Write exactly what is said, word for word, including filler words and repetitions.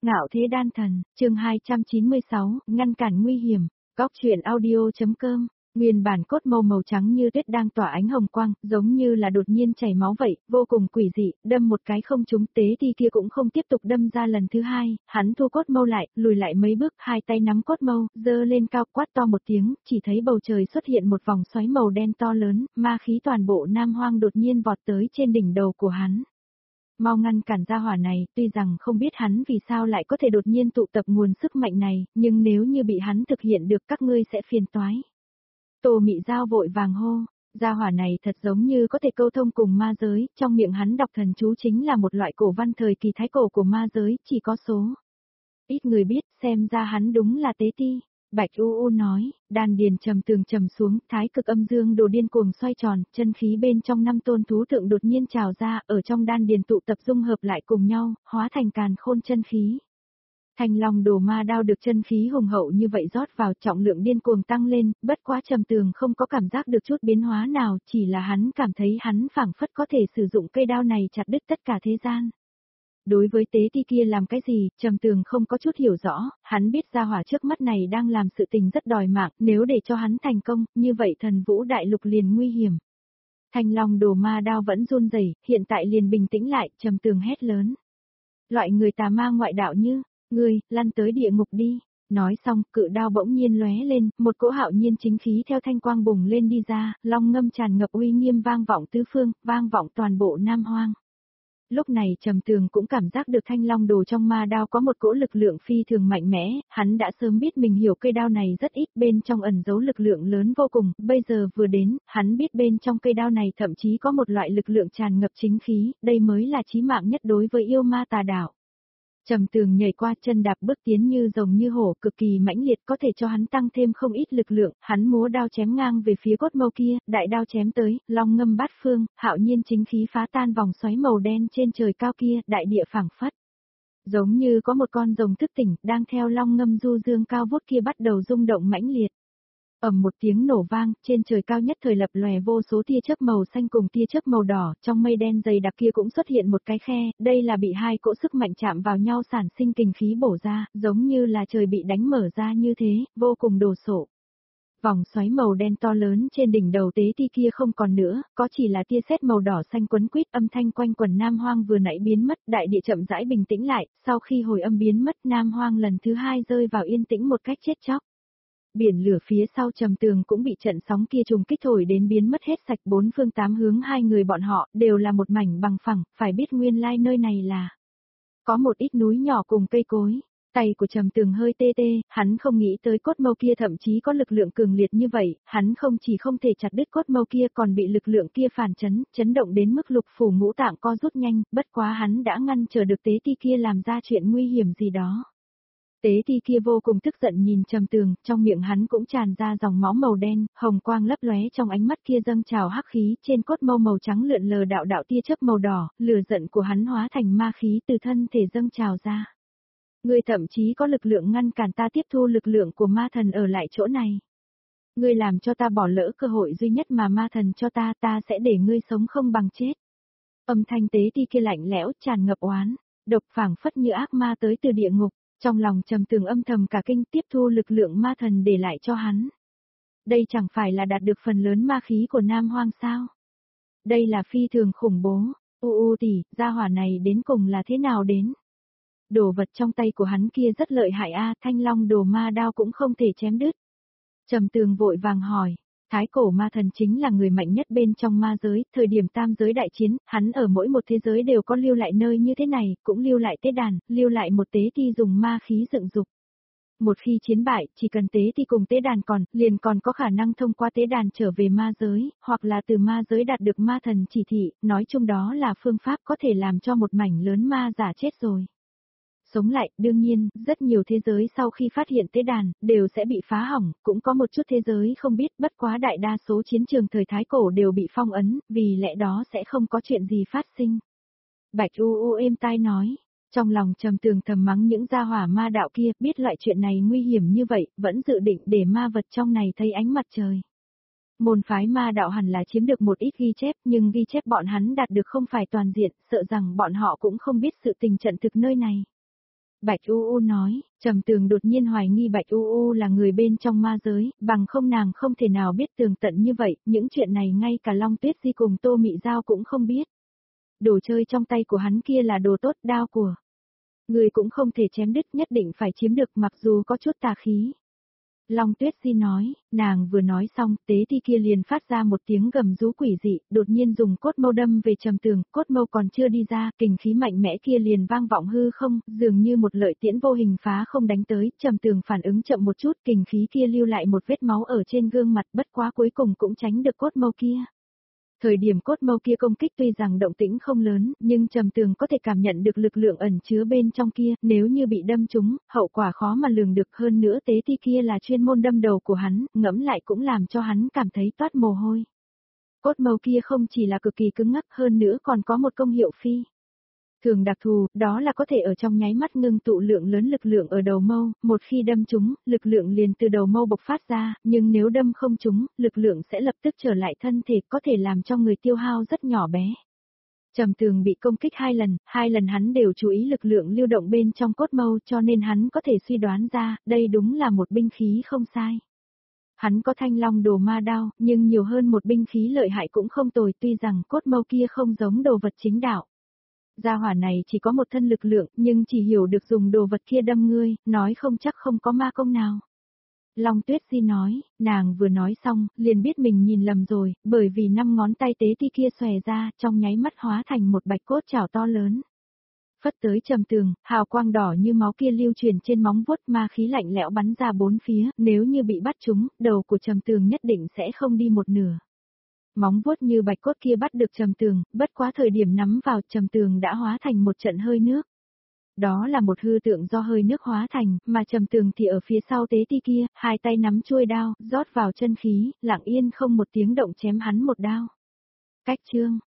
Ngạo thế đan thần, chương hai trăm chín mươi sáu, ngăn cản nguy hiểm, góc truyện audio.com. Nguyên bản cốt màu màu trắng như tuyết đang tỏa ánh hồng quang, giống như là đột nhiên chảy máu vậy, vô cùng quỷ dị, đâm một cái không trúng, tế thì kia cũng không tiếp tục đâm ra lần thứ hai, hắn thu cốt mâu lại, lùi lại mấy bước, hai tay nắm cốt mâu, giơ lên cao, quát to một tiếng, chỉ thấy bầu trời xuất hiện một vòng xoáy màu đen to lớn, ma khí toàn bộ Nam Hoang đột nhiên vọt tới trên đỉnh đầu của hắn. Mau ngăn cản gia hỏa này, tuy rằng không biết hắn vì sao lại có thể đột nhiên tụ tập nguồn sức mạnh này, nhưng nếu như bị hắn thực hiện được các ngươi sẽ phiền toái. Tô Mị Giao vội vàng hô, gia hỏa này thật giống như có thể câu thông cùng ma giới, trong miệng hắn đọc thần chú chính là một loại cổ văn thời kỳ thái cổ của ma giới, chỉ có số ít người biết, xem ra hắn đúng là tế ti. Bạch U U nói, đan điền trầm tường trầm xuống, thái cực âm dương đồ điên cuồng xoay tròn, chân khí bên trong năm tôn thú thượng đột nhiên trào ra, ở trong đan điền tụ tập dung hợp lại cùng nhau, hóa thành càn khôn chân khí. Thanh long đồ ma đao được chân khí hùng hậu như vậy rót vào, trọng lượng điên cuồng tăng lên, bất quá trầm tường không có cảm giác được chút biến hóa nào, chỉ là hắn cảm thấy hắn phảng phất có thể sử dụng cây đao này chặt đứt tất cả thế gian. Đối với tế ti kia làm cái gì, Trầm Tường không có chút hiểu rõ, hắn biết gia hỏa trước mắt này đang làm sự tình rất đòi mạng, nếu để cho hắn thành công, như vậy thần vũ đại lục liền nguy hiểm. Thanh long đồ ma đao vẫn run rẩy, hiện tại liền bình tĩnh lại, Trầm Tường hét lớn. Loại người tà ma ngoại đạo như, ngươi, lăn tới địa ngục đi. Nói xong, cự đao bỗng nhiên lóe lên, một cỗ hạo nhiên chính khí theo thanh quang bùng lên đi ra, long ngâm tràn ngập uy nghiêm vang vọng tứ phương, vang vọng toàn bộ Nam Hoang. Lúc này Trầm Tường cũng cảm giác được thanh long đồ trong ma đao có một cỗ lực lượng phi thường mạnh mẽ, hắn đã sớm biết mình hiểu cây đao này rất ít, bên trong ẩn giấu lực lượng lớn vô cùng, bây giờ vừa đến, hắn biết bên trong cây đao này thậm chí có một loại lực lượng tràn ngập chính khí, đây mới là chí mạng nhất đối với yêu ma tà đạo. Trầm Tường nhảy qua chân đạp bước tiến như rồng như hổ, cực kỳ mãnh liệt có thể cho hắn tăng thêm không ít lực lượng, hắn múa đao chém ngang về phía cốt mâu kia, đại đao chém tới, long ngâm bát phương, hạo nhiên chính khí phá tan vòng xoáy màu đen trên trời cao kia, đại địa phảng phất. Giống như có một con rồng thức tỉnh, đang theo long ngâm du dương cao vút kia bắt đầu rung động mãnh liệt. Ầm một tiếng nổ vang, trên trời cao nhất thời lập lòe vô số tia chớp màu xanh cùng tia chớp màu đỏ, trong mây đen dày đặc kia cũng xuất hiện một cái khe, đây là bị hai cỗ sức mạnh chạm vào nhau sản sinh kình khí bổ ra, giống như là trời bị đánh mở ra như thế, vô cùng đồ sộ. Vòng xoáy màu đen to lớn trên đỉnh đầu tế ti kia không còn nữa, có chỉ là tia sét màu đỏ xanh quấn quýt, âm thanh quanh quần Nam Hoang vừa nãy biến mất, đại địa chậm rãi bình tĩnh lại, sau khi hồi âm biến mất Nam Hoang lần thứ hai rơi vào yên tĩnh một cách chết chóc. Biển lửa phía sau Trầm Tường cũng bị trận sóng kia trùng kích thổi đến biến mất hết sạch, bốn phương tám hướng hai người bọn họ đều là một mảnh bằng phẳng, phải biết nguyên lai nơi này là có một ít núi nhỏ cùng cây cối. Tay của Trầm Tường hơi tê tê, hắn không nghĩ tới cốt mâu kia thậm chí có lực lượng cường liệt như vậy, hắn không chỉ không thể chặt đứt cốt mâu kia còn bị lực lượng kia phản chấn, chấn động đến mức lục phủ ngũ tạng co rút nhanh, bất quá hắn đã ngăn trở được tế ti kia làm ra chuyện nguy hiểm gì đó. Tế ti kia vô cùng tức giận nhìn Trầm Tường, trong miệng hắn cũng tràn ra dòng máu màu đen, hồng quang lấp lóe trong ánh mắt kia dâng trào hắc khí, trên cốt mâu màu trắng lượn lờ đạo đạo tia chớp màu đỏ, lửa giận của hắn hóa thành ma khí từ thân thể dâng trào ra. Ngươi thậm chí có lực lượng ngăn cản ta tiếp thu lực lượng của ma thần ở lại chỗ này. Ngươi làm cho ta bỏ lỡ cơ hội duy nhất mà ma thần cho ta, ta sẽ để ngươi sống không bằng chết. Âm thanh tế ti kia lạnh lẽo tràn ngập oán, độc phảng phất như ác ma tới từ địa ngục. Trong lòng Trầm Tường âm thầm cả kinh, tiếp thu lực lượng ma thần để lại cho hắn. Đây chẳng phải là đạt được phần lớn ma khí của Nam Hoang sao? Đây là phi thường khủng bố, u u tỷ, gia hỏa này đến cùng là thế nào đến? Đồ vật trong tay của hắn kia rất lợi hại a, thanh long đồ ma đao cũng không thể chém đứt. Trầm Tường vội vàng hỏi. Thái cổ ma thần chính là người mạnh nhất bên trong ma giới, thời điểm tam giới đại chiến, hắn ở mỗi một thế giới đều có lưu lại nơi như thế này, cũng lưu lại tế đàn, lưu lại một tế ti dùng ma khí dựng dục. Một khi chiến bại, chỉ cần tế ti cùng tế đàn còn, liền còn có khả năng thông qua tế đàn trở về ma giới, hoặc là từ ma giới đạt được ma thần chỉ thị, nói chung đó là phương pháp có thể làm cho một mảnh lớn ma giả chết rồi. Sống lại, đương nhiên, rất nhiều thế giới sau khi phát hiện tế đàn, đều sẽ bị phá hỏng, cũng có một chút thế giới không biết, bất quá đại đa số chiến trường thời Thái Cổ đều bị phong ấn, vì lẽ đó sẽ không có chuyện gì phát sinh. Bạch U U êm tai nói, trong lòng Trầm Tường thầm mắng những gia hỏa ma đạo kia, biết loại chuyện này nguy hiểm như vậy, vẫn dự định để ma vật trong này thấy ánh mặt trời. Môn phái ma đạo hẳn là chiếm được một ít ghi chép, nhưng ghi chép bọn hắn đạt được không phải toàn diện, sợ rằng bọn họ cũng không biết sự tình trận thực nơi này. Bạch U U nói, Trầm Tường đột nhiên hoài nghi Bạch U U là người bên trong ma giới, bằng không nàng không thể nào biết tường tận như vậy, những chuyện này ngay cả Long Tuyết Di cùng Tô Mị Giao cũng không biết. Đồ chơi trong tay của hắn kia là đồ tốt, đao của người cũng không thể chém đứt, nhất định phải chiếm được mặc dù có chút tà khí. Long Tuyết Di nói, nàng vừa nói xong, tế thi kia liền phát ra một tiếng gầm rú quỷ dị, đột nhiên dùng cốt mâu đâm về Trầm Tường, cốt mâu còn chưa đi ra, kình khí mạnh mẽ kia liền vang vọng hư không, dường như một lợi tiễn vô hình phá không đánh tới, Trầm Tường phản ứng chậm một chút, kình khí kia lưu lại một vết máu ở trên gương mặt, bất quá cuối cùng cũng tránh được cốt mâu kia. Thời điểm cốt mâu kia công kích tuy rằng động tĩnh không lớn, nhưng Trầm Tường có thể cảm nhận được lực lượng ẩn chứa bên trong kia, nếu như bị đâm trúng, hậu quả khó mà lường được, hơn nữa tế ti kia là chuyên môn đâm đầu của hắn, ngẫm lại cũng làm cho hắn cảm thấy toát mồ hôi. Cốt mâu kia không chỉ là cực kỳ cứng ngắc, hơn nữa còn có một công hiệu phi thường đặc thù, đó là có thể ở trong nháy mắt ngưng tụ lượng lớn lực lượng ở đầu mâu, một khi đâm trúng, lực lượng liền từ đầu mâu bộc phát ra, nhưng nếu đâm không trúng, lực lượng sẽ lập tức trở lại thân thể, có thể làm cho người tiêu hao rất nhỏ bé. Trầm Tường bị công kích hai lần, hai lần hắn đều chú ý lực lượng lưu động bên trong cốt mâu, cho nên hắn có thể suy đoán ra, đây đúng là một binh khí không sai. Hắn có Thanh Long đồ ma đao, nhưng nhiều hơn một binh khí lợi hại cũng không tồi, tuy rằng cốt mâu kia không giống đồ vật chính đạo. Gia hỏa này chỉ có một thân lực lượng, nhưng chỉ hiểu được dùng đồ vật kia đâm ngươi, nói không chắc không có ma công nào. Long Tuyết Di nói, nàng vừa nói xong, liền biết mình nhìn lầm rồi, bởi vì năm ngón tay tế ti kia xòe ra, trong nháy mắt hóa thành một bạch cốt chảo to lớn. Phất tới Trầm Tường, hào quang đỏ như máu kia lưu truyền trên móng vuốt, ma khí lạnh lẽo bắn ra bốn phía, nếu như bị bắt trúng, đầu của Trầm Tường nhất định sẽ không đi một nửa. Móng vuốt như bạch cốt kia bắt được Trầm Tường, bất quá thời điểm nắm vào, Trầm Tường đã hóa thành một trận hơi nước. Đó là một hư tượng do hơi nước hóa thành, mà Trầm Tường thì ở phía sau tế ti kia, hai tay nắm chuôi đao, rót vào chân khí, lặng yên không một tiếng động chém hắn một đao. Cách chương